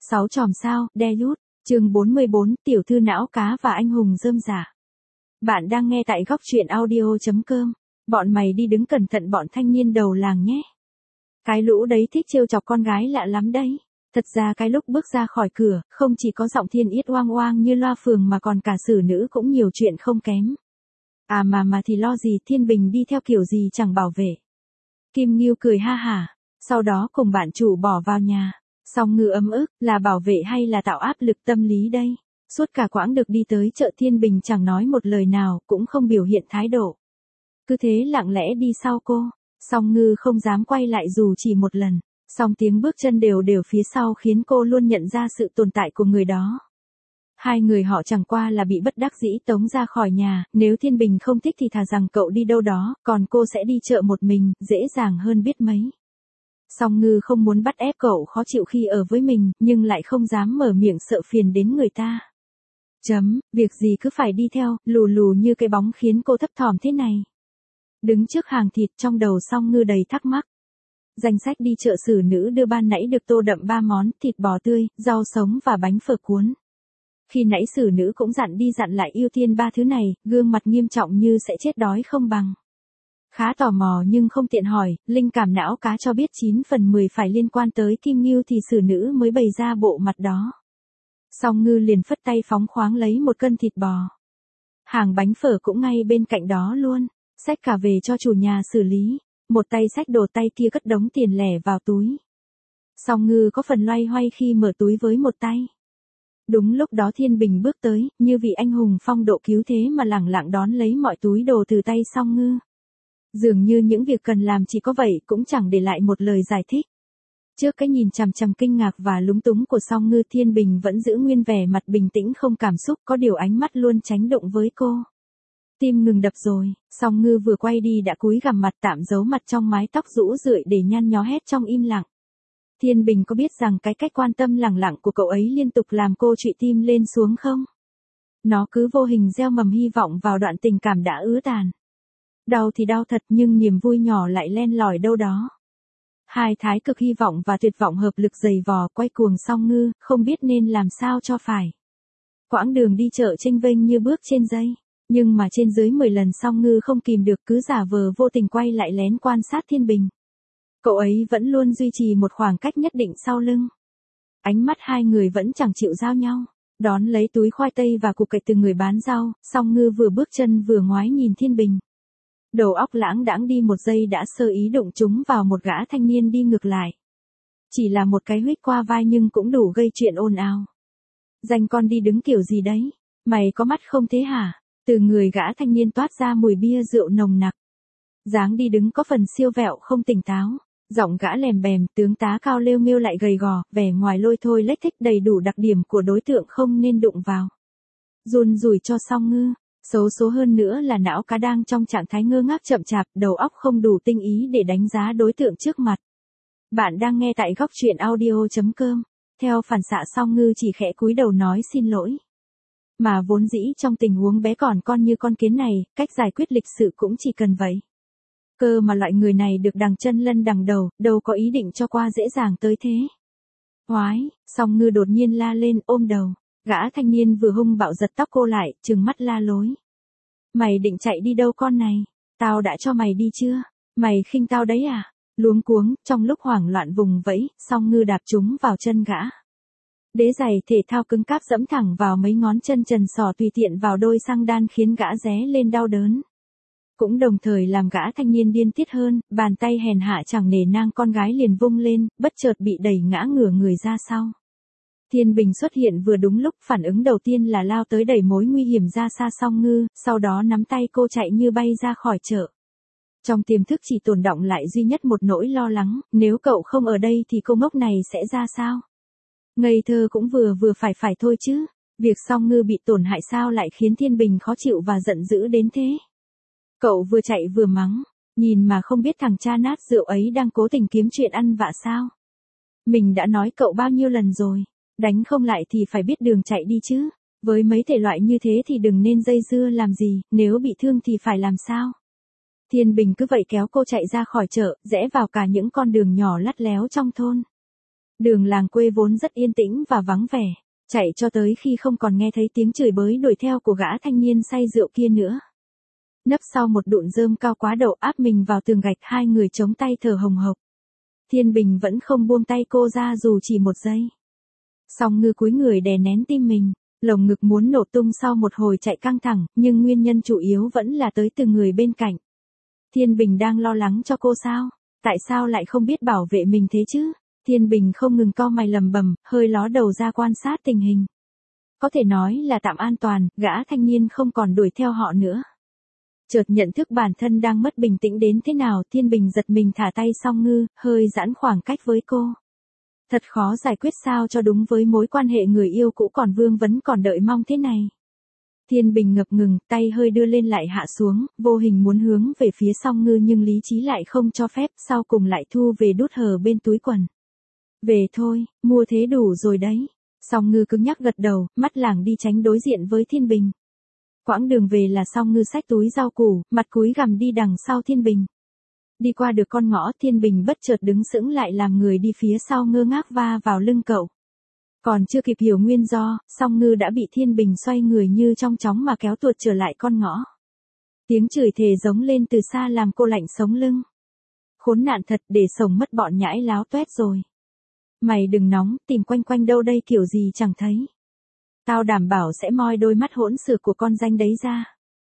Sáu chòm sao, đe lút, chương 44, tiểu thư não cá và anh hùng rơm rả. Bạn đang nghe tại góc truyện audio.com. Bọn mày đi đứng cẩn thận bọn thanh niên đầu làng nhé. Cái lũ đấy thích trêu chọc con gái lạ lắm đấy. Thật ra cái lúc bước ra khỏi cửa, không chỉ có giọng thiên yết oang oang như loa phường mà còn cả xử nữ cũng nhiều chuyện không kém. À mà thì lo gì, Thiên Bình đi theo kiểu gì chẳng bảo vệ. Kim Ngưu cười ha hả, sau đó cùng bạn chủ bỏ vào nhà. Song Ngư ấm ức, là bảo vệ hay là tạo áp lực tâm lý đây? Suốt cả quãng được đi tới chợ Thiên Bình chẳng nói một lời nào, cũng không biểu hiện thái độ. Cứ thế lặng lẽ đi sau cô. Song Ngư không dám quay lại dù chỉ một lần. Song tiếng bước chân đều đều phía sau khiến cô luôn nhận ra sự tồn tại của người đó. Hai người họ chẳng qua là bị bất đắc dĩ tống ra khỏi nhà, nếu Thiên Bình không thích thì thà rằng cậu đi đâu đó, còn cô sẽ đi chợ một mình, dễ dàng hơn biết mấy. Song Ngư không muốn bắt ép cậu khó chịu khi ở với mình, nhưng lại không dám mở miệng sợ phiền đến người ta. Việc gì cứ phải đi theo, lù lù như cái bóng khiến cô thấp thỏm thế này. Đứng trước hàng thịt trong đầu Song Ngư đầy thắc mắc. Danh sách đi chợ xử nữ đưa ban nãy được tô đậm 3 món, thịt bò tươi, rau sống và bánh phở cuốn. Khi nãy xử nữ cũng dặn đi dặn lại ưu tiên 3 thứ này, gương mặt nghiêm trọng như sẽ chết đói không bằng. Khá tò mò nhưng không tiện hỏi, linh cảm não cá cho biết 9 phần 10 phải liên quan tới Kim Ngưu thì xử nữ mới bày ra bộ mặt đó. Song Ngư liền phất tay phóng khoáng lấy 1 cân thịt bò. Hàng bánh phở cũng ngay bên cạnh đó luôn, xách cả về cho chủ nhà xử lý, một tay xách đồ tay kia cất đống tiền lẻ vào túi. Song Ngư có phần loay hoay khi mở túi với một tay. Đúng lúc đó Thiên Bình bước tới, như vị anh hùng phong độ cứu thế mà lẳng lặng đón lấy mọi túi đồ từ tay Song Ngư. Dường như những việc cần làm chỉ có vậy, cũng chẳng để lại một lời giải thích. Trước cái nhìn chằm chằm kinh ngạc và lúng túng của Song Ngư, Thiên Bình vẫn giữ nguyên vẻ mặt bình tĩnh không cảm xúc, có điều ánh mắt luôn tránh đụng với cô. Tim ngừng đập rồi, Song Ngư vừa quay đi đã cúi gằm mặt tạm giấu mặt trong mái tóc rũ rượi để nhăn nhó hét trong im lặng. Thiên Bình có biết rằng cái cách quan tâm lẳng lặng của cậu ấy liên tục làm cô trụy tim lên xuống không? Nó cứ vô hình gieo mầm hy vọng vào đoạn tình cảm đã ứ tàn. Đau thì đau thật nhưng niềm vui nhỏ lại len lỏi đâu đó. Hai thái cực hy vọng và tuyệt vọng hợp lực giày vò quay cuồng Song Ngư, không biết nên làm sao cho phải. Quãng đường đi chợ chênh vênh như bước trên dây, nhưng mà trên dưới 10 lần Song Ngư không kìm được cứ giả vờ vô tình quay lại lén quan sát Thiên Bình. Cậu ấy vẫn luôn duy trì một khoảng cách nhất định sau lưng. Ánh mắt hai người vẫn chẳng chịu giao nhau. Đón lấy túi khoai tây và cục cải từ người bán rau, Song Ngư vừa bước chân vừa ngoái nhìn Thiên Bình. Đầu óc lãng đãng đi một giây đã sơ ý đụng chúng vào một gã thanh niên đi ngược lại. Chỉ là một cái huých qua vai nhưng cũng đủ gây chuyện ồn ào. Danh con đi đứng kiểu gì đấy? Mày có mắt không thế hả? Từ người gã thanh niên toát ra mùi bia rượu nồng nặc. Dáng đi đứng có phần siêu vẹo không tỉnh táo. Giọng gã lèm bèm, tướng tá cao lêu nghêu lại gầy gò, vẻ ngoài lôi thôi lếch thếch đầy đủ đặc điểm của đối tượng không nên đụng vào. Run rủi cho Song Ngư. Xấu số hơn nữa là não cá đang trong trạng thái ngơ ngác chậm chạp, đầu óc không đủ tinh ý để đánh giá đối tượng trước mặt. Bạn đang nghe tại góc truyện audio.com. Theo phản xạ Song Ngư chỉ khẽ cúi đầu nói xin lỗi. Mà vốn dĩ trong tình huống bé còn con như con kiến này, cách giải quyết lịch sự cũng chỉ cần vậy. Cơ mà loại người này được đằng chân lân đằng đầu, đâu có ý định cho qua dễ dàng tới thế. Oái, Song Ngư đột nhiên la lên ôm đầu. Gã thanh niên vừa hung bạo giật tóc cô lại, trừng mắt la lối. Mày định chạy đi đâu con này? Tao đã cho mày đi chưa? Mày khinh tao đấy à? Luống cuống, trong lúc hoảng loạn vùng vẫy, Song Ngư đạp trúng vào chân gã. Đế giày thể thao cứng cáp dẫm thẳng vào mấy ngón chân trần sò tùy tiện vào đôi xăng đan khiến gã ré lên đau đớn. Cũng đồng thời làm gã thanh niên điên tiết hơn, bàn tay hèn hạ chẳng nể nang con gái liền vung lên, bất chợt bị đẩy ngã ngửa người ra sau. Thiên Bình xuất hiện vừa đúng lúc, phản ứng đầu tiên là lao tới đẩy mối nguy hiểm ra xa Song Ngư, sau đó nắm tay cô chạy như bay ra khỏi chợ. Trong tiềm thức chỉ tồn đọng lại duy nhất một nỗi lo lắng, nếu cậu không ở đây thì cô ngốc này sẽ ra sao? Ngây thơ cũng vừa phải thôi chứ, việc Song Ngư bị tổn hại sao lại khiến Thiên Bình khó chịu và giận dữ đến thế? Cậu vừa chạy vừa mắng, nhìn mà không biết thằng cha nát rượu ấy đang cố tình kiếm chuyện ăn vạ sao? Mình đã nói cậu bao nhiêu lần rồi. Đánh không lại thì phải biết đường chạy đi chứ. Với mấy thể loại như thế thì đừng nên dây dưa làm gì, nếu bị thương thì phải làm sao? Thiên Bình cứ vậy kéo cô chạy ra khỏi chợ, rẽ vào cả những con đường nhỏ lắt léo trong thôn. Đường làng quê vốn rất yên tĩnh và vắng vẻ, chạy cho tới khi không còn nghe thấy tiếng chửi bới đuổi theo của gã thanh niên say rượu kia nữa. Nấp sau một đụn rơm cao quá độ áp mình vào tường gạch, hai người chống tay thở hồng hộc. Thiên Bình vẫn không buông tay cô ra dù chỉ một giây. Song Ngư cúi người đè nén tim mình, lồng ngực muốn nổ tung sau một hồi chạy căng thẳng, nhưng nguyên nhân chủ yếu vẫn là tới từ người bên cạnh. Thiên Bình đang lo lắng cho cô sao? Tại sao lại không biết bảo vệ mình thế chứ? Thiên Bình không ngừng cau mày lầm bầm, hơi ló đầu ra quan sát tình hình. Có thể nói là tạm an toàn, gã thanh niên không còn đuổi theo họ nữa. Chợt nhận thức bản thân đang mất bình tĩnh đến thế nào, Thiên Bình giật mình thả tay Song Ngư, hơi giãn khoảng cách với cô. Thật khó giải quyết sao cho đúng với mối quan hệ người yêu cũ còn vương vấn còn đợi mong thế này. Thiên Bình ngập ngừng, tay hơi đưa lên lại hạ xuống, vô hình muốn hướng về phía Song Ngư nhưng lý trí lại không cho phép, sau cùng lại thu về đút hờ bên túi quần. Về thôi, mua thế đủ rồi đấy. Song Ngư cứng nhắc gật đầu, mắt lảng đi tránh đối diện với Thiên Bình. Quãng đường về là Song Ngư xách túi rau củ, mặt cúi gằm đi đằng sau Thiên Bình. Đi qua được con ngõ, Thiên Bình bất chợt đứng sững lại làm người đi phía sau ngơ ngác va vào lưng cậu. Còn chưa kịp hiểu nguyên do, Song Ngư đã bị Thiên Bình xoay người như trong chóng mà kéo tuột trở lại con ngõ. Tiếng chửi thề giống lên từ xa làm cô lạnh sống lưng. Khốn nạn thật, để sống mất bọn nhãi láo toét rồi. Mày đừng nóng, tìm quanh quanh đâu đây kiểu gì chẳng thấy. Tao đảm bảo sẽ moi đôi mắt hỗn xược của con danh đấy ra.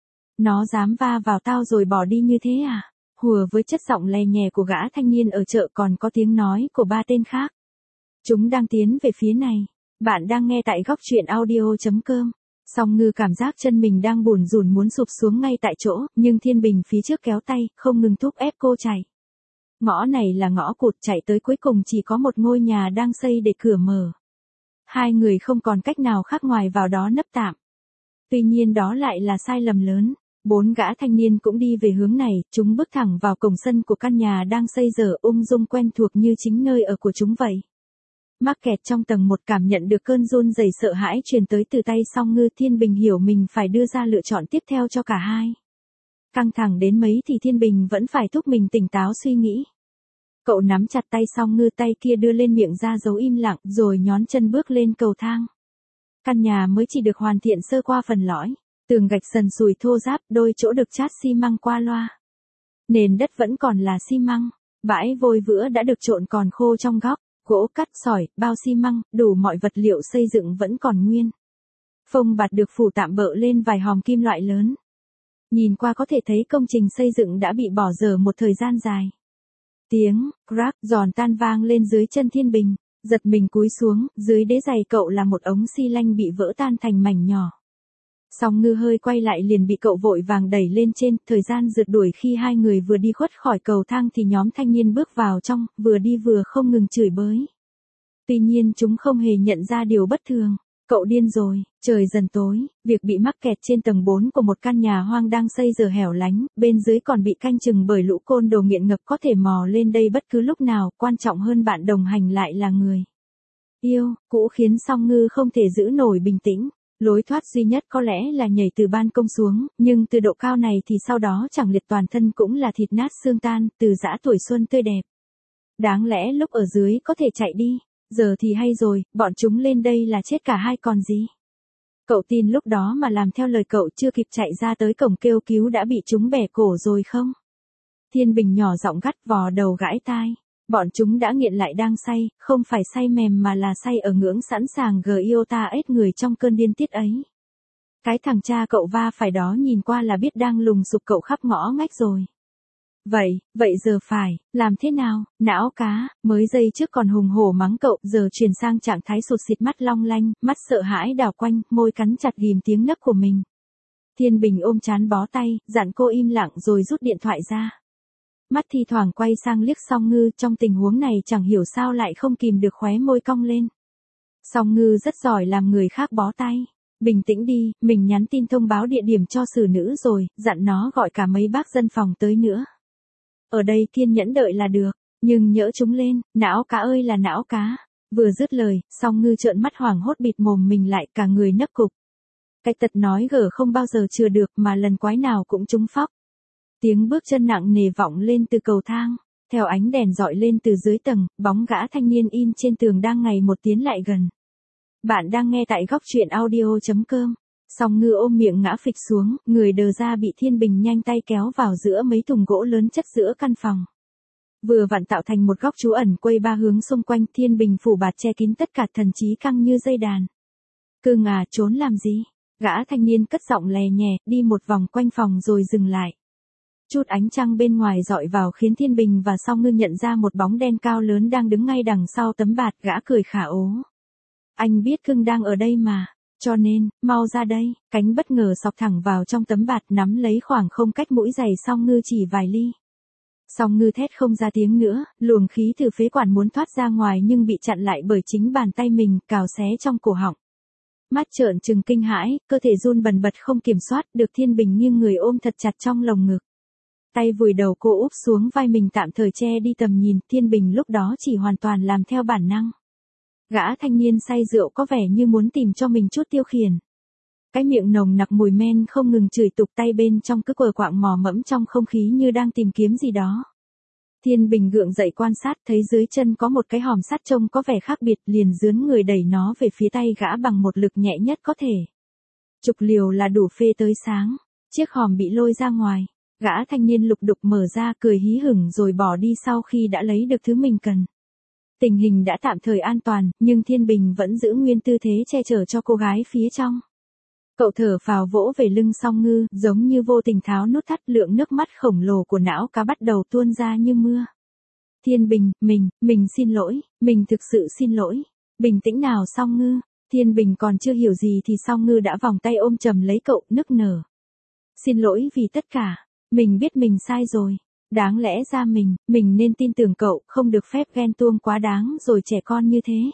Nó dám va vào tao rồi bỏ đi như thế à? Hùa với chất giọng lè nhè của gã thanh niên ở chợ còn có tiếng nói của ba tên khác. Chúng đang tiến về phía này. Bạn đang nghe tại góc truyện audio.com. Song Ngư cảm giác chân mình đang bủn rủn muốn sụp xuống ngay tại chỗ, nhưng Thiên Bình phía trước kéo tay, không ngừng thúc ép cô chạy. Ngõ này là ngõ cụt, chạy tới cuối cùng chỉ có một ngôi nhà đang xây để cửa mở. Hai người không còn cách nào khác ngoài vào đó nấp tạm. Tuy nhiên đó lại là sai lầm lớn. 4 gã thanh niên cũng đi về hướng này, chúng bước thẳng vào cổng sân của căn nhà đang xây dở, ung dung quen thuộc như chính nơi ở của chúng vậy. Mắc kẹt trong tầng 1 cảm nhận được cơn run rẩy sợ hãi truyền tới từ tay Song Ngư. Thiên Bình hiểu mình phải đưa ra lựa chọn tiếp theo cho cả hai. Căng thẳng đến mấy thì Thiên Bình vẫn phải thúc mình tỉnh táo suy nghĩ. Cậu nắm chặt tay Song Ngư, tay kia đưa lên miệng ra dấu im lặng, rồi nhón chân bước lên cầu thang. Căn nhà mới chỉ được hoàn thiện sơ qua phần lõi. Tường gạch sần sùi thô ráp, đôi chỗ được chát xi măng qua loa. Nền đất vẫn còn là xi măng, bãi vôi vữa đã được trộn còn khô trong góc, gỗ cắt sỏi, bao xi măng, đủ mọi vật liệu xây dựng vẫn còn nguyên. Phông bạt được phủ tạm bợ lên vài hòm kim loại lớn. Nhìn qua có thể thấy công trình xây dựng đã bị bỏ dở một thời gian dài. Tiếng crack giòn tan vang lên dưới chân Thiên Bình, giật mình cúi xuống, dưới đế giày cậu là một ống xi lanh bị vỡ tan thành mảnh nhỏ. Song Ngư hơi quay lại liền bị cậu vội vàng đẩy lên trên, thời gian rượt đuổi khi hai người vừa đi khuất khỏi cầu thang thì nhóm thanh niên bước vào trong, vừa đi vừa không ngừng chửi bới. Tuy nhiên chúng không hề nhận ra điều bất thường. Cậu điên rồi, trời dần tối, việc bị mắc kẹt trên tầng 4 của một căn nhà hoang đang xây dở hẻo lánh, bên dưới còn bị canh chừng bởi lũ côn đồ nghiện ngập có thể mò lên đây bất cứ lúc nào, quan trọng hơn bạn đồng hành lại là người yêu cũ khiến Song Ngư không thể giữ nổi bình tĩnh. Lối thoát duy nhất có lẽ là nhảy từ ban công xuống, nhưng từ độ cao này thì sau đó chẳng liệt toàn thân cũng là thịt nát xương tan, từ giã tuổi xuân tươi đẹp. Đáng lẽ lúc ở dưới có thể chạy đi, giờ thì hay rồi, bọn chúng lên đây là chết cả hai còn gì. Cậu tin lúc đó mà làm theo lời cậu chưa kịp chạy ra tới cổng kêu cứu đã bị chúng bẻ cổ rồi không? Thiên Bình nhỏ giọng gắt vò đầu gãi tai. Bọn chúng đã nghiện lại đang say, không phải say mềm mà là say ở ngưỡng sẵn sàng giota ết người trong cơn điên tiết ấy. Cái thằng cha cậu va phải đó nhìn qua là biết đang lùng sục cậu khắp ngõ ngách rồi. Vậy giờ phải, làm thế nào? Não cá, mới giây trước còn hùng hổ mắng cậu, giờ chuyển sang trạng thái sụt xịt mắt long lanh, mắt sợ hãi đảo quanh, môi cắn chặt ghim tiếng nấc của mình. Thiên Bình ôm trán bó tay, dặn cô im lặng rồi rút điện thoại ra. Mắt thi thoảng quay sang liếc Song Ngư, trong tình huống này chẳng hiểu sao lại không kìm được khóe môi cong lên. Song Ngư rất giỏi làm người khác bó tay. Bình tĩnh đi, mình nhắn tin thông báo địa điểm cho xử nữ rồi, dặn nó gọi cả mấy bác dân phòng tới nữa. Ở đây kiên nhẫn đợi là được, nhưng nhỡ chúng lên, não cá ơi là não cá. Vừa dứt lời, Song Ngư trợn mắt hoảng hốt bịt mồm mình lại, cả người nấc cục. Cái tật nói gở không bao giờ chừa được mà lần quái nào cũng trúng phóc. Tiếng bước chân nặng nề vọng lên từ cầu thang, Theo ánh đèn dọi lên từ dưới tầng, bóng gã thanh niên in trên tường đang ngày một tiến lại gần. Bạn đang nghe tại góc truyện audio.com. Song Ngư ôm miệng ngã phịch xuống, người đờ ra bị Thiên Bình nhanh tay kéo vào giữa mấy thùng gỗ lớn chất giữa căn phòng. Vừa vặn tạo thành một góc trú ẩn quây ba hướng xung quanh, Thiên Bình phủ bạt che kín tất cả, thần trí căng như dây đàn. Cưng à, trốn làm gì? Gã thanh niên cất giọng lè nhè, đi một vòng quanh phòng rồi dừng lại. Chút ánh trăng bên ngoài dọi vào khiến Thiên Bình và Song Ngư nhận ra một bóng đen cao lớn đang đứng ngay đằng sau tấm bạt. Gã cười khả ố. Anh biết cưng đang ở đây mà, cho nên, mau ra đây. Cánh bất ngờ sọc thẳng vào trong tấm bạt, nắm lấy khoảng không cách mũi giày Song Ngư chỉ vài ly. Song Ngư thét không ra tiếng nữa, luồng khí từ phế quản muốn thoát ra ngoài nhưng bị chặn lại bởi chính bàn tay mình, cào xé trong cổ họng. Mắt trợn trừng kinh hãi, cơ thể run bần bật không kiểm soát được, Thiên Bình nghiêng người ôm thật chặt trong lồng ngực. Tay vùi đầu cô úp xuống vai mình, tạm thời che đi tầm nhìn. Thiên Bình lúc đó chỉ hoàn toàn làm theo bản năng. Gã thanh niên say rượu có vẻ như muốn tìm cho mình chút tiêu khiển. Cái miệng nồng nặc mùi men không ngừng chửi tục, tay bên trong cứ quờ quạng mò mẫm trong không khí như đang tìm kiếm gì đó. Thiên Bình gượng dậy quan sát, thấy dưới chân có một cái hòm sắt trông có vẻ khác biệt, liền dướn người đẩy nó về phía tay gã bằng một lực nhẹ nhất có thể. Chục liều là đủ phê tới sáng. Chiếc hòm bị lôi ra ngoài. Gã thanh niên lục đục mở ra, cười hí hửng rồi bỏ đi sau khi đã lấy được thứ mình cần. Tình hình đã tạm thời an toàn, nhưng Thiên Bình vẫn giữ nguyên tư thế che chở cho cô gái phía trong. Cậu thở phào vỗ về lưng Song Ngư, giống như vô tình tháo nút thắt, lượng nước mắt khổng lồ của não cá bắt đầu tuôn ra như mưa. Thiên Bình, mình xin lỗi, mình thực sự xin lỗi. Bình tĩnh nào Song Ngư. Thiên Bình còn chưa hiểu gì thì Song Ngư đã vòng tay ôm chầm lấy cậu, nức nở. Xin lỗi vì tất cả. Mình biết mình sai rồi. Đáng lẽ ra mình nên tin tưởng cậu, không được phép ghen tuông quá đáng rồi trẻ con như thế.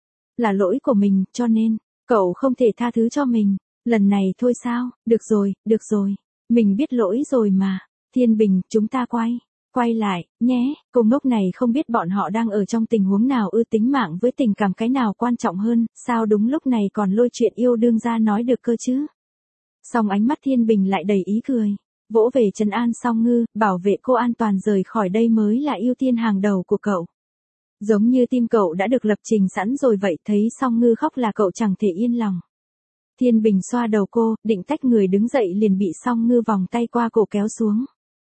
Là lỗi của mình, cho nên, cậu không thể tha thứ cho mình. Lần này thôi sao, được rồi. Mình biết lỗi rồi mà. Thiên Bình, chúng ta quay lại, nhé. Cô ngốc này không biết bọn họ đang ở trong tình huống nào ư, tính mạng với tình cảm cái nào quan trọng hơn, sao đúng lúc này còn lôi chuyện yêu đương ra nói được cơ chứ. Song ánh mắt Thiên Bình lại đầy ý cười. Vỗ về trấn an Song Ngư, bảo vệ cô an toàn rời khỏi đây mới là ưu tiên hàng đầu của cậu. Giống như tim cậu đã được lập trình sẵn rồi vậy. Thấy Song Ngư khóc là cậu chẳng thể yên lòng. Thiên Bình xoa đầu cô, định tách người đứng dậy liền bị Song Ngư vòng tay qua cổ kéo xuống.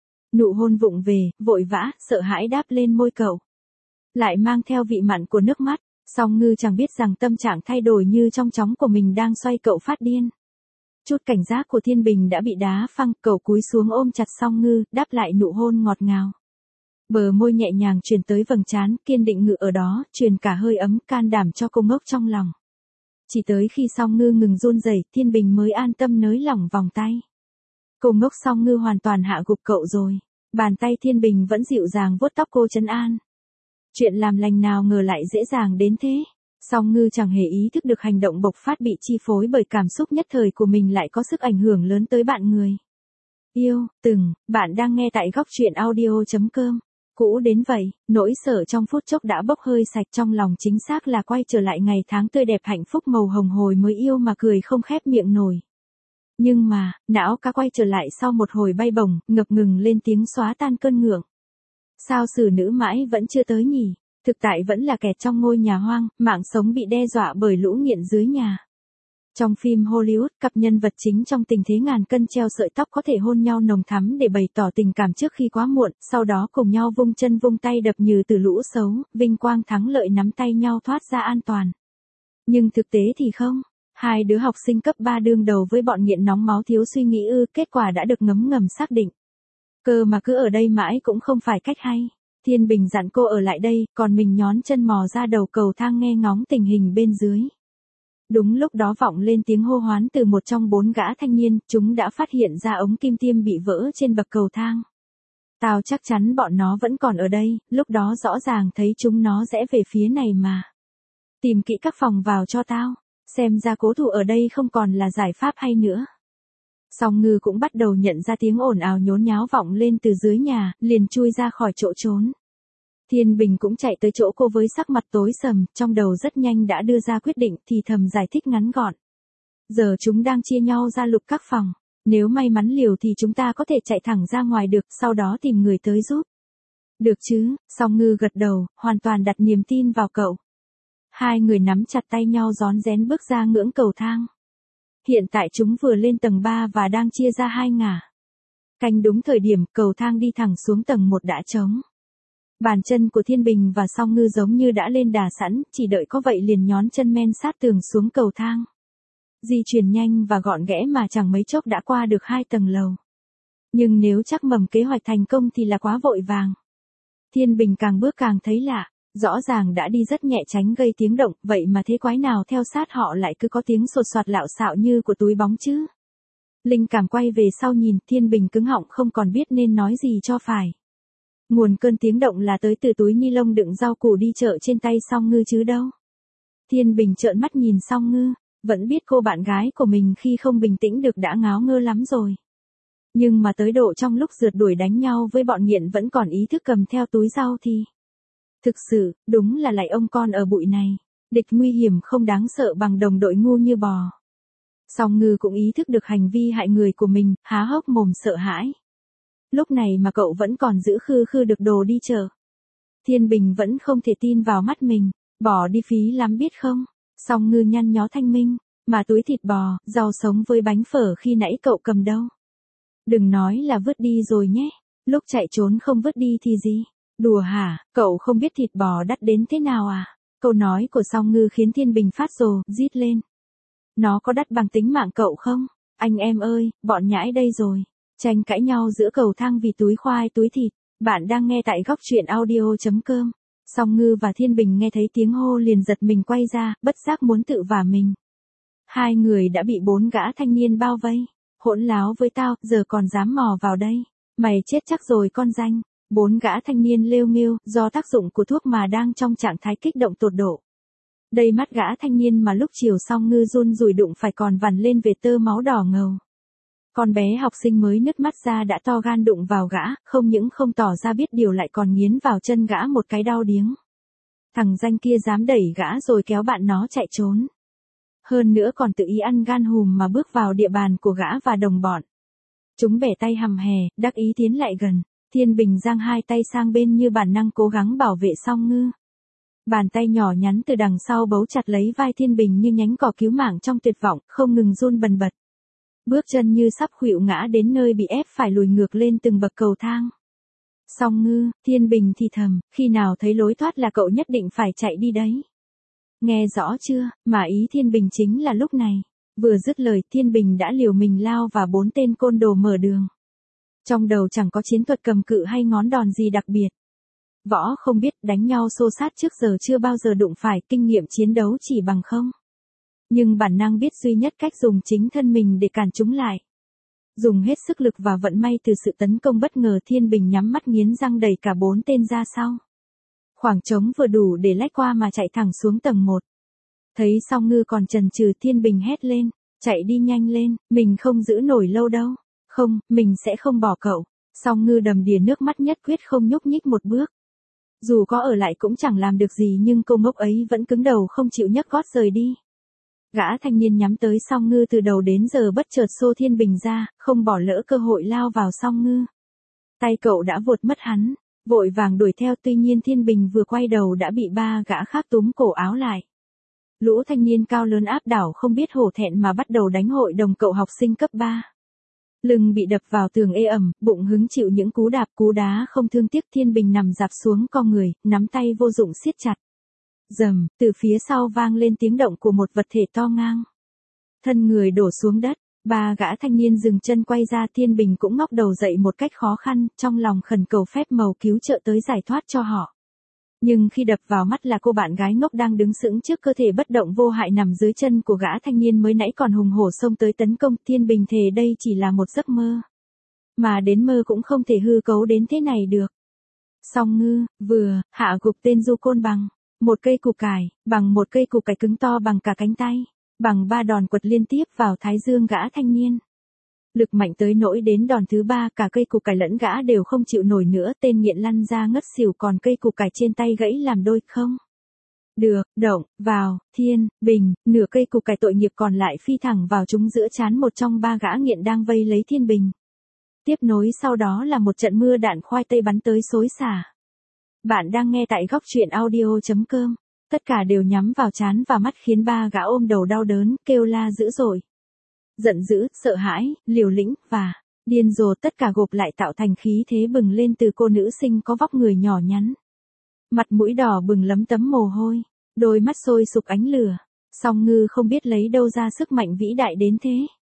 Nụ hôn vụng về, vội vã, sợ hãi đáp lên môi cậu. Lại mang theo vị mặn của nước mắt. Song Ngư chẳng biết rằng tâm trạng thay đổi như trong chóng của mình đang xoay cậu phát điên. Chút cảnh giác của Thiên Bình đã bị đá phăng, cậu cúi xuống ôm chặt Song Ngư, đáp lại nụ hôn ngọt ngào. Bờ môi nhẹ nhàng truyền tới vầng trán, kiên định ngự ở đó, truyền cả hơi ấm, can đảm cho cô ngốc trong lòng. Chỉ tới khi Song Ngư ngừng run rẩy, Thiên Bình mới an tâm nới lỏng vòng tay. Cô ngốc Song Ngư hoàn toàn hạ gục cậu rồi. Bàn tay Thiên Bình vẫn dịu dàng vuốt tóc cô trấn an. Chuyện làm lành nào ngờ lại dễ dàng đến thế. Song Ngư chẳng hề ý thức được hành động bộc phát bị chi phối bởi cảm xúc nhất thời của mình lại có sức ảnh hưởng lớn tới bạn người. Bạn đang nghe tại góc truyện audio.com. Cũ đến vậy, nỗi sợ trong phút chốc đã bốc hơi sạch, trong lòng chính xác là quay trở lại ngày tháng tươi đẹp hạnh phúc màu hồng hồi mới yêu mà cười không khép miệng nổi. Nhưng mà, não cá quay trở lại sau một hồi bay bổng, ngập ngừng lên tiếng xóa tan cơn ngượng. Sao xử nữ mãi vẫn chưa tới nhỉ? Thực tại vẫn là kẹt trong ngôi nhà hoang, mạng sống bị đe dọa bởi lũ nghiện dưới nhà. Trong phim Hollywood, cặp nhân vật chính trong tình thế ngàn cân treo sợi tóc có thể hôn nhau nồng thắm để bày tỏ tình cảm trước khi quá muộn, sau đó cùng nhau vung chân vung tay đập nhừ từ lũ xấu, vinh quang thắng lợi nắm tay nhau thoát ra an toàn. Nhưng thực tế thì không. Hai đứa học sinh cấp 3 đương đầu với bọn nghiện nóng máu thiếu suy nghĩ kết quả đã được ngấm ngầm xác định. Cơ mà cứ ở đây mãi cũng không phải cách hay. Thiên Bình dặn cô ở lại đây, còn mình nhón chân mò ra đầu cầu thang nghe ngóng tình hình bên dưới. Đúng lúc đó vọng lên tiếng hô hoán từ một trong 4 gã thanh niên, chúng đã phát hiện ra ống kim tiêm bị vỡ trên bậc cầu thang. Tao chắc chắn bọn nó vẫn còn ở đây, lúc đó rõ ràng thấy chúng nó rẽ về phía này mà. Tìm kỹ các phòng vào cho tao, xem ra cố thủ ở đây không còn là giải pháp hay nữa. Song Ngư cũng bắt đầu nhận ra tiếng ồn ào nhốn nháo vọng lên từ dưới nhà, liền chui ra khỏi chỗ trốn. Thiên Bình cũng chạy tới chỗ cô với sắc mặt tối sầm, trong đầu rất nhanh đã đưa ra quyết định, thì thầm giải thích ngắn gọn. Giờ chúng đang chia nhau ra lục các phòng. Nếu may mắn liều thì chúng ta có thể chạy thẳng ra ngoài được, sau đó tìm người tới giúp. Được chứ, Song Ngư gật đầu, hoàn toàn đặt niềm tin vào cậu. Hai người nắm chặt tay nhau rón rén bước ra ngưỡng cầu thang. Hiện tại chúng vừa lên tầng 3 và đang chia ra hai ngả. Canh đúng thời điểm, cầu thang đi thẳng xuống tầng 1 đã trống. Bàn chân của Thiên Bình và Song Ngư giống như đã lên đà sẵn, chỉ đợi có vậy liền nhón chân men sát tường xuống cầu thang. Di chuyển nhanh và gọn ghẽ mà chẳng mấy chốc đã qua được 2 tầng lầu. Nhưng nếu chắc mầm kế hoạch thành công thì là quá vội vàng. Thiên Bình càng bước càng thấy lạ, rõ ràng đã đi rất nhẹ tránh gây tiếng động, vậy mà thế quái nào theo sát họ lại cứ có tiếng sột soạt lạo xạo như của túi bóng chứ. Linh cảm quay về sau nhìn, Thiên Bình cứng họng không còn biết nên nói gì cho phải. Nguồn cơn tiếng động là tới từ túi ni lông đựng rau củ đi chợ trên tay Song Ngư chứ đâu. Thiên Bình trợn mắt nhìn Song Ngư, vẫn biết cô bạn gái của mình khi không bình tĩnh được đã ngáo ngơ lắm rồi. Nhưng mà tới độ trong lúc rượt đuổi đánh nhau với bọn nghiện vẫn còn ý thức cầm theo túi rau thì... Thực sự, đúng là lại ông con ở bụi này, địch nguy hiểm không đáng sợ bằng đồng đội ngu như bò. Song Ngư cũng ý thức được hành vi hại người của mình, há hốc mồm sợ hãi. Lúc này mà cậu vẫn còn giữ khư khư được đồ đi chợ. Thiên Bình vẫn không thể tin vào mắt mình, bỏ đi phí lắm biết không. Song Ngư nhăn nhó thanh minh, mà túi thịt bò, rau sống với bánh phở khi nãy cậu cầm đâu. Đừng nói là vứt đi rồi nhé, lúc chạy trốn không vứt đi thì gì. Đùa hả, cậu không biết thịt bò đắt đến thế nào à? Câu nói của Song Ngư khiến Thiên Bình phát rồ, rít lên. Nó có đắt bằng tính mạng cậu không? Anh em ơi, bọn nhãi đây rồi. Tranh cãi nhau giữa cầu thang vì túi khoai túi thịt. Bạn đang nghe tại góc truyện audio.com. Song Ngư và Thiên Bình nghe thấy tiếng hô liền giật mình quay ra, bất giác muốn tự vả mình. Hai người đã bị 4 gã thanh niên bao vây. Hỗn láo với tao, giờ còn dám mò vào đây. Mày chết chắc rồi con danh. 4 gã thanh niên lêu nghêu, do tác dụng của thuốc mà đang trong trạng thái kích động tột độ. Đây mắt gã thanh niên mà lúc chiều Song Ngư run rủi đụng phải còn vằn lên vệt tơ máu đỏ ngầu. Con bé học sinh mới nứt mắt ra đã to gan đụng vào gã, không những không tỏ ra biết điều lại còn nghiến vào chân gã một cái đau điếng. Thằng danh kia dám đẩy gã rồi kéo bạn nó chạy trốn. Hơn nữa còn tự ý ăn gan hùm mà bước vào địa bàn của gã và đồng bọn. Chúng bẻ tay hầm hè, đắc ý tiến lại gần. Thiên Bình giang hai tay sang bên như bản năng cố gắng bảo vệ Song Ngư. Bàn tay nhỏ nhắn từ đằng sau bấu chặt lấy vai Thiên Bình như nhánh cỏ cứu mạng trong tuyệt vọng, không ngừng run bần bật. Bước chân như sắp khuỵu ngã đến nơi bị ép phải lùi ngược lên từng bậc cầu thang. Song Ngư, Thiên Bình thì thầm, khi nào thấy lối thoát là cậu nhất định phải chạy đi đấy. Nghe rõ chưa, mà ý Thiên Bình chính là lúc này. Vừa dứt lời, Thiên Bình đã liều mình lao và 4 tên côn đồ mở đường. Trong đầu chẳng có chiến thuật cầm cự hay ngón đòn gì đặc biệt. Võ không biết, đánh nhau xô sát trước giờ chưa bao giờ đụng phải, kinh nghiệm chiến đấu chỉ bằng không. Nhưng bản năng biết duy nhất cách dùng chính thân mình để cản chúng lại. Dùng hết sức lực và vận may từ sự tấn công bất ngờ, Thiên Bình nhắm mắt nghiến răng đẩy cả 4 tên ra sau. Khoảng trống vừa đủ để lách qua mà chạy thẳng xuống tầng 1. Thấy Song Ngư còn chần chừ, Thiên Bình hét lên, chạy đi nhanh lên, mình không giữ nổi lâu đâu. Không, mình sẽ không bỏ cậu. Song Ngư đầm đìa nước mắt nhất quyết không nhúc nhích một bước. Dù có ở lại cũng chẳng làm được gì nhưng cô ngốc ấy vẫn cứng đầu không chịu nhấc gót rời đi. Gã thanh niên nhắm tới Song Ngư từ đầu đến giờ bất chợt xô Thiên Bình ra, không bỏ lỡ cơ hội lao vào Song Ngư. Tay cậu đã vụt mất hắn, vội vàng đuổi theo, tuy nhiên Thiên Bình vừa quay đầu đã bị 3 gã khác túm cổ áo lại. Lũ thanh niên cao lớn áp đảo không biết hổ thẹn mà bắt đầu đánh hội đồng cậu học sinh cấp 3. Lưng bị đập vào tường ê ẩm, bụng hứng chịu những cú đạp cú đá không thương tiếc. Thiên Bình nằm dạp xuống co người, nắm tay vô dụng siết chặt. Rầm, từ phía sau vang lên tiếng động của một vật thể to ngang. Thân người đổ xuống đất, 3 gã thanh niên dừng chân quay ra. Thiên Bình cũng ngóc đầu dậy một cách khó khăn, trong lòng khẩn cầu phép màu cứu trợ tới giải thoát cho họ. Nhưng khi đập vào mắt là cô bạn gái ngốc đang đứng sững trước cơ thể bất động vô hại nằm dưới chân của gã thanh niên mới nãy còn hùng hổ xông tới tấn công. Thiên Bình thề đây chỉ là một giấc mơ. Mà đến mơ cũng không thể hư cấu đến thế này được. Song Ngư, vừa, hạ gục tên du côn bằng một cây củ cải, bằng một cây củ cải cứng to bằng cả cánh tay, bằng 3 đòn quật liên tiếp vào thái dương gã thanh niên. Lực mạnh tới nỗi đến đòn thứ 3 cả cây củ cải lẫn gã đều không chịu nổi nữa, tên nghiện lăn ra ngất xỉu còn cây củ cải trên tay gãy làm đôi. Không được, động, vào, Thiên Bình, nửa cây củ cải tội nghiệp còn lại phi thẳng vào trúng giữa trán một trong 3 gã nghiện đang vây lấy Thiên Bình. Tiếp nối sau đó là một trận mưa đạn khoai tây bắn tới xối xả. Bạn đang nghe tại góc truyện audio.com. Tất cả đều nhắm vào trán và mắt khiến ba gã ôm đầu đau đớn, kêu la dữ dội. Giận dữ, sợ hãi, liều lĩnh, và điên rồ tất cả gộp lại tạo thành khí thế bừng lên từ cô nữ sinh có vóc người nhỏ nhắn. Mặt mũi đỏ bừng lấm tấm mồ hôi, đôi mắt sôi sục ánh lửa. Song Ngư không biết lấy đâu ra sức mạnh vĩ đại đến thế.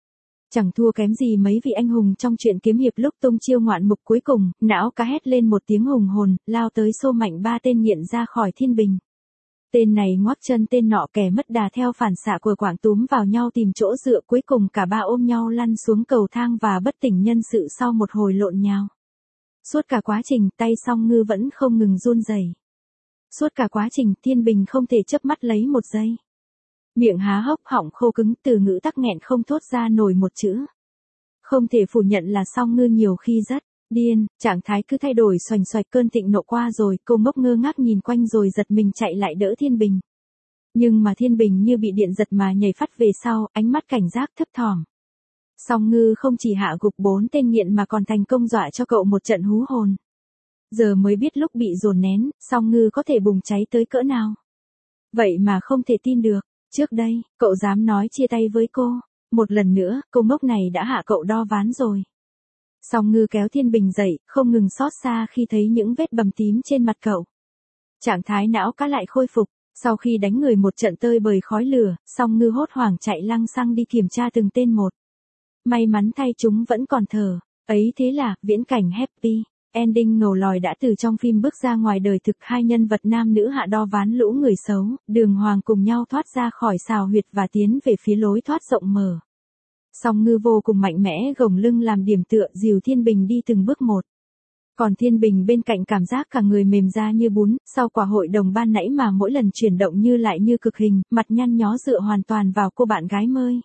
Chẳng thua kém gì mấy vị anh hùng trong truyện kiếm hiệp lúc tung chiêu ngoạn mục cuối cùng, não cá hét lên một tiếng hùng hồn, lao tới xô mạnh ba tên nghiện ra khỏi thiên bình. Tên này ngoắc chân tên nọ, kẻ mất đà theo phản xạ của quảng túm vào nhau tìm chỗ dựa, cuối cùng cả ba ôm nhau lăn xuống cầu thang và bất tỉnh nhân sự sau một hồi lộn nhào. Suốt cả quá trình tay Song Ngư vẫn không ngừng run rẩy. Suốt cả quá trình thiên bình không thể chớp mắt lấy một giây. Miệng há hốc, họng khô cứng, từ ngữ tắc nghẹn không thốt ra nổi một chữ. Không thể phủ nhận là Song Ngư nhiều khi rất điên, trạng thái cứ thay đổi xoành xoạch. Cơn thịnh nộ qua rồi, cô ngốc ngơ ngác nhìn quanh rồi giật mình chạy lại đỡ Thiên Bình. Nhưng mà Thiên Bình như bị điện giật mà nhảy phắt về sau, ánh mắt cảnh giác thấp thỏm. Song Ngư không chỉ hạ gục 4 tên nghiện mà còn thành công dọa cho cậu một trận hú hồn. Giờ mới biết lúc bị dồn nén, Song Ngư có thể bùng cháy tới cỡ nào. Vậy mà không thể tin được. Trước đây, cậu dám nói chia tay với cô. Một lần nữa, cô ngốc này đã hạ cậu đo ván rồi. Song Ngư kéo Thiên Bình dậy, không ngừng xót xa khi thấy những vết bầm tím trên mặt cậu. Trạng thái não cá lại khôi phục. Sau khi đánh người một trận tơi bời khói lửa, Song Ngư hốt hoảng chạy lăng xăng đi kiểm tra từng tên một. May mắn thay chúng vẫn còn thở. Ấy thế là, viễn cảnh happy ending ngầu lòi đã từ trong phim bước ra ngoài đời thực. Hai nhân vật nam nữ hạ đo ván lũ người xấu, đường hoàng cùng nhau thoát ra khỏi xào huyệt và tiến về phía lối thoát rộng mở. Song Ngư vô cùng mạnh mẽ gồng lưng làm điểm tựa dìu Thiên Bình đi từng bước một. Còn Thiên Bình bên cạnh cảm giác cả người mềm ra như bún, sau quả hội đồng ban nãy mà mỗi lần chuyển động như lại như cực hình, mặt nhăn nhó dựa hoàn toàn vào cô bạn gái mới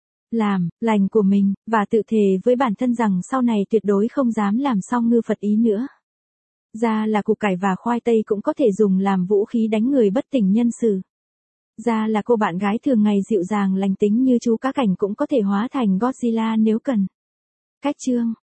làm lành của mình, và tự thề với bản thân rằng sau này tuyệt đối không dám làm Song Ngư phật ý nữa. Da là củ cải và khoai tây cũng có thể dùng làm vũ khí đánh người bất tỉnh nhân sự. Da là cô bạn gái thường ngày dịu dàng lành tính như chú cá cảnh cũng có thể hóa thành Godzilla nếu cần. Cách chương